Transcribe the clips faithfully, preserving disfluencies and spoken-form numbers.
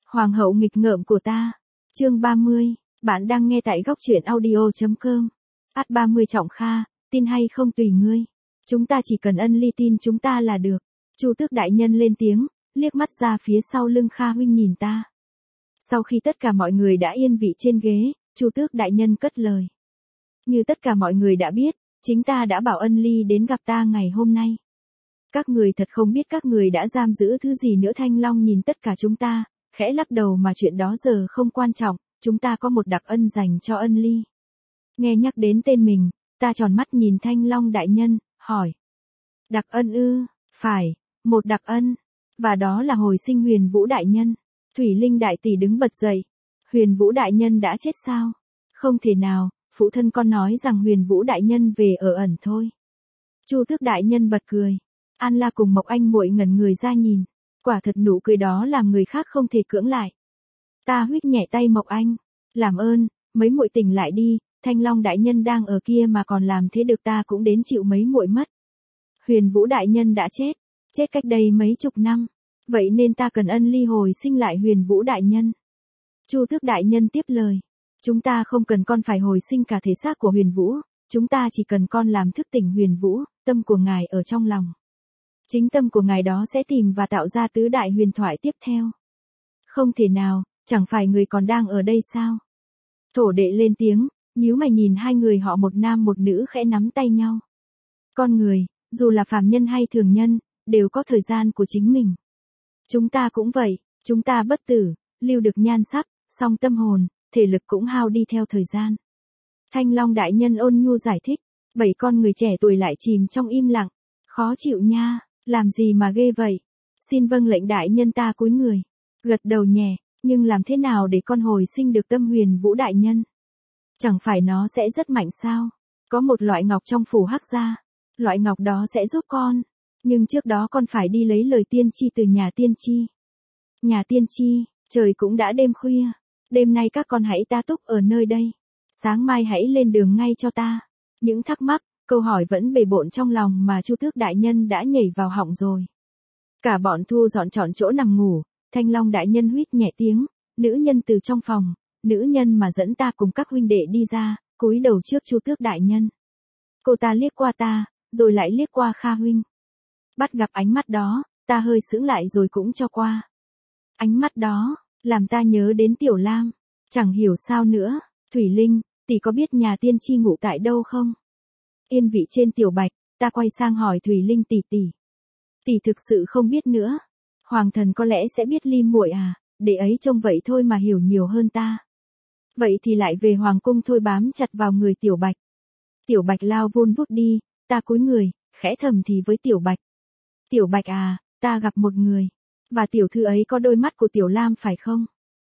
Hoàng hậu nghịch ngợm của ta. Chương ba mươi, bạn đang nghe tại góc truyện audio chấm com. Át ba mươi Trọng Kha, tin hay không tùy ngươi. Chúng ta chỉ cần ân ly tin chúng ta là được. Chu Tước đại nhân lên tiếng, liếc mắt ra phía sau lưng Kha huynh nhìn ta. Sau khi tất cả mọi người đã yên vị trên ghế, Chu Tước đại nhân cất lời. Như tất cả mọi người đã biết, chính ta đã bảo ân ly đến gặp ta ngày hôm nay. Các người thật không biết các người đã giam giữ thứ gì nữa. Thanh Long nhìn tất cả chúng ta, khẽ lắc đầu mà chuyện đó giờ không quan trọng, chúng ta có một đặc ân dành cho ân ly. Nghe nhắc đến tên mình, ta tròn mắt nhìn Thanh Long đại nhân, hỏi. Đặc ân ư, phải, một đặc ân, và đó là hồi sinh Huyền Vũ đại nhân. Thủy Linh đại tỷ đứng bật dậy. Huyền Vũ đại nhân đã chết sao? Không thể nào, phụ thân con nói rằng Huyền Vũ đại nhân về ở ẩn thôi. Chu Tước đại nhân bật cười. An La cùng Mộc Anh muội ngẩn người ra nhìn, quả thật nụ cười đó làm người khác không thể cưỡng lại. Ta huých nhẹ tay Mộc Anh, làm ơn, mấy muội tỉnh lại đi, Thanh Long đại nhân đang ở kia mà còn làm thế được, ta cũng đến chịu mấy muội mất. Huyền Vũ đại nhân đã chết, chết cách đây mấy chục năm, vậy nên ta cần ân ly hồi sinh lại Huyền Vũ đại nhân. Chu Tước đại nhân tiếp lời, chúng ta không cần con phải hồi sinh cả thể xác của Huyền Vũ, chúng ta chỉ cần con làm thức tỉnh Huyền Vũ, tâm của ngài ở trong lòng. Chính tâm của ngài đó sẽ tìm và tạo ra tứ đại huyền thoại tiếp theo. Không thể nào, chẳng phải người còn đang ở đây sao? Thổ đệ lên tiếng, nhíu mày nhìn hai người họ một nam một nữ khẽ nắm tay nhau. Con người, dù là phàm nhân hay thường nhân, đều có thời gian của chính mình. Chúng ta cũng vậy, chúng ta bất tử, lưu được nhan sắc, song tâm hồn, thể lực cũng hao đi theo thời gian. Thanh Long đại nhân ôn nhu giải thích, bảy con người trẻ tuổi lại chìm trong im lặng. Khó chịu nha. Làm gì mà ghê vậy? Xin vâng lệnh đại nhân, ta cúi người. Gật đầu nhẹ, nhưng làm thế nào để con hồi sinh được tâm Huyền Vũ đại nhân? Chẳng phải nó sẽ rất mạnh sao? Có một loại ngọc trong phủ Hắc gia. Loại ngọc đó sẽ giúp con. Nhưng trước đó con phải đi lấy lời tiên tri từ nhà tiên tri. Nhà tiên tri, trời cũng đã đêm khuya. Đêm nay các con hãy ta túc ở nơi đây. Sáng mai hãy lên đường ngay cho ta. Những thắc mắc, câu hỏi vẫn bề bộn trong lòng mà Chu Tước đại nhân đã nhảy vào họng rồi. Cả bọn thu dọn trọn chỗ nằm ngủ, Thanh Long đại nhân huýt nhẹ tiếng, nữ nhân từ trong phòng, nữ nhân mà dẫn ta cùng các huynh đệ đi ra, cúi đầu trước Chu Tước đại nhân. Cô ta liếc qua ta, rồi lại liếc qua Kha huynh. Bắt gặp ánh mắt đó, ta hơi sững lại rồi cũng cho qua. Ánh mắt đó, làm ta nhớ đến Tiểu Lam, chẳng hiểu sao nữa. Thủy Linh, tỷ có biết nhà tiên tri ngụ tại đâu không? Yên vị trên Tiểu Bạch, ta quay sang hỏi Thủy Linh tỷ tỷ. Tỷ thực sự không biết nữa. Hoàng thần có lẽ sẽ biết Ly muội à, để ấy trông vậy thôi mà hiểu nhiều hơn ta. Vậy thì lại về hoàng cung thôi, bám chặt vào người Tiểu Bạch. Tiểu Bạch lao vun vút đi, ta cúi người, khẽ thầm thì với Tiểu Bạch. Tiểu Bạch à, ta gặp một người, và tiểu thư ấy có đôi mắt của Tiểu Lam phải không?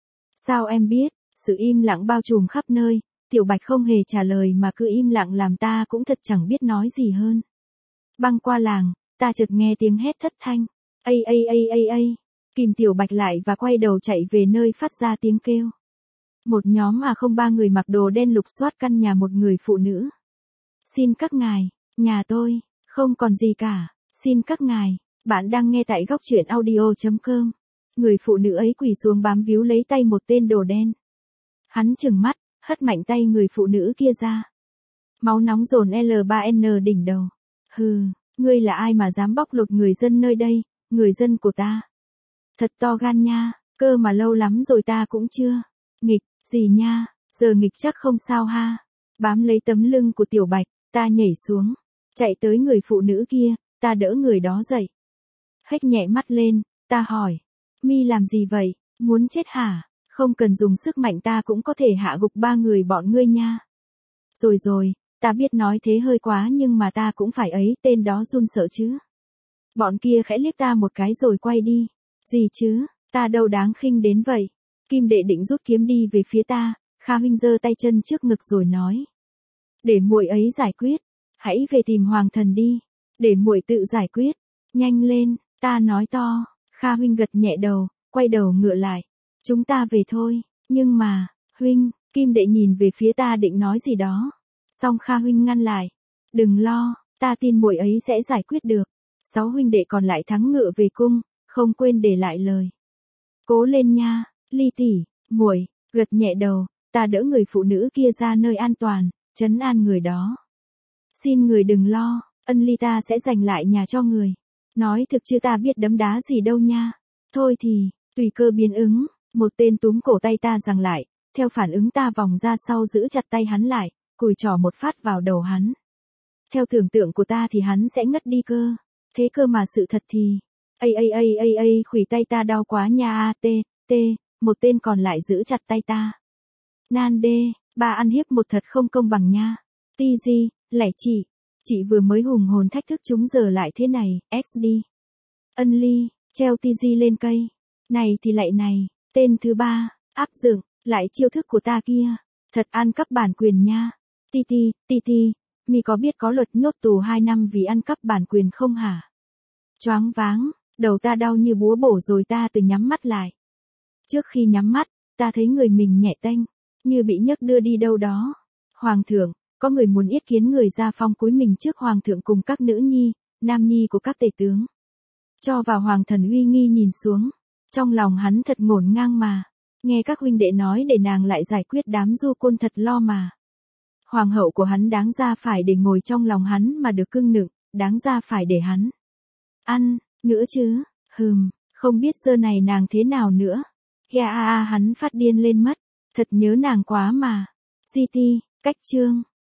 Sao em biết? Sự im lặng bao trùm khắp nơi. Tiểu Bạch không hề trả lời mà cứ im lặng làm ta cũng thật chẳng biết nói gì hơn. Băng qua làng, ta chợt nghe tiếng hét thất thanh. Ây ây ây ây ây. Kìm Tiểu Bạch lại và quay đầu chạy về nơi phát ra tiếng kêu. Một nhóm à không ba người mặc đồ đen lục soát căn nhà một người phụ nữ. Xin các ngài, nhà tôi, không còn gì cả. Xin các ngài, bạn đang nghe tại góc truyện audio chấm com. Người phụ nữ ấy quỳ xuống bám víu lấy tay một tên đồ đen. Hắn trừng mắt, hất mạnh tay người phụ nữ kia ra. Máu nóng dồn L ba N đỉnh đầu. Hừ, ngươi là ai mà dám bóc lột người dân nơi đây, người dân của ta? Thật to gan nha, cơ mà lâu lắm rồi ta cũng chưa. Nghịch, gì nha, giờ nghịch chắc không sao ha. Bám lấy tấm lưng của Tiểu Bạch, ta nhảy xuống. Chạy tới người phụ nữ kia, ta đỡ người đó dậy. Hếch nhẹ mắt lên, ta hỏi. Mi làm gì vậy, muốn chết hả? Không cần dùng sức mạnh ta cũng có thể hạ gục ba người bọn ngươi nha. Rồi rồi, ta biết nói thế hơi quá nhưng mà ta cũng phải ấy, tên đó run sợ chứ. Bọn kia khẽ liếc ta một cái rồi quay đi. Gì chứ, ta đâu đáng khinh đến vậy. Kim đệ định rút kiếm đi về phía ta, Kha huynh giơ tay chân trước ngực rồi nói. Để muội ấy giải quyết, hãy về tìm hoàng thần đi, để muội tự giải quyết, nhanh lên, ta nói to. Kha huynh gật nhẹ đầu, quay đầu ngựa lại. Chúng ta về thôi, nhưng mà, huynh, Kim đệ nhìn về phía ta định nói gì đó. Song Kha huynh ngăn lại. Đừng lo, ta tin muội ấy sẽ giải quyết được. Sáu huynh đệ còn lại thắng ngựa về cung, không quên để lại lời. Cố lên nha, Ly tỷ, muội, gật nhẹ đầu, ta đỡ người phụ nữ kia ra nơi an toàn, trấn an người đó. Xin người đừng lo, ân ly ta sẽ giành lại nhà cho người. Nói thực chứ ta biết đấm đá gì đâu nha. Thôi thì, tùy cơ biến ứng, một tên túm cổ tay ta giằng lại, theo phản ứng ta vòng ra sau giữ chặt tay hắn lại, cùi trỏ một phát vào đầu hắn. Theo tưởng tượng của ta thì hắn sẽ ngất đi cơ. Thế cơ mà sự thật thì, ây ây ây ây ây khuỷu tay ta đau quá nha a tê, tê, một tên còn lại giữ chặt tay ta. Nan đê, bà ăn hiếp một thật không công bằng nha. Ti di, lẻ chị, chị vừa mới hùng hồn thách thức chúng giờ lại thế này, x đi. Ân ly, treo ti di lên cây. Này thì lại này, tên thứ ba, áp dụng, lại chiêu thức của ta kia. Thật ăn cắp bản quyền nha. Ti ti, ti ti, mi có biết có luật nhốt tù hai năm vì ăn cắp bản quyền không hả? Choáng váng, đầu ta đau như búa bổ rồi ta từ nhắm mắt lại. Trước khi nhắm mắt, ta thấy người mình nhẹ tênh, như bị nhấc đưa đi đâu đó. Hoàng thượng, có người muốn yết kiến người ra phong cúi mình trước hoàng thượng cùng các nữ nhi, nam nhi của các tể tướng. Cho vào hoàng thần uy nghi nhìn xuống, trong lòng hắn thật ngổn ngang mà, nghe các huynh đệ nói để nàng lại giải quyết đám du côn thật lo mà. Hoàng hậu của hắn đáng ra phải để ngồi trong lòng hắn mà được cưng nựng, đáng ra phải để hắn ăn, nữa chứ, hừm, không biết giờ này nàng thế nào nữa. Kìa a a hắn phát điên lên mất, thật nhớ nàng quá mà. gi ti, cách chương.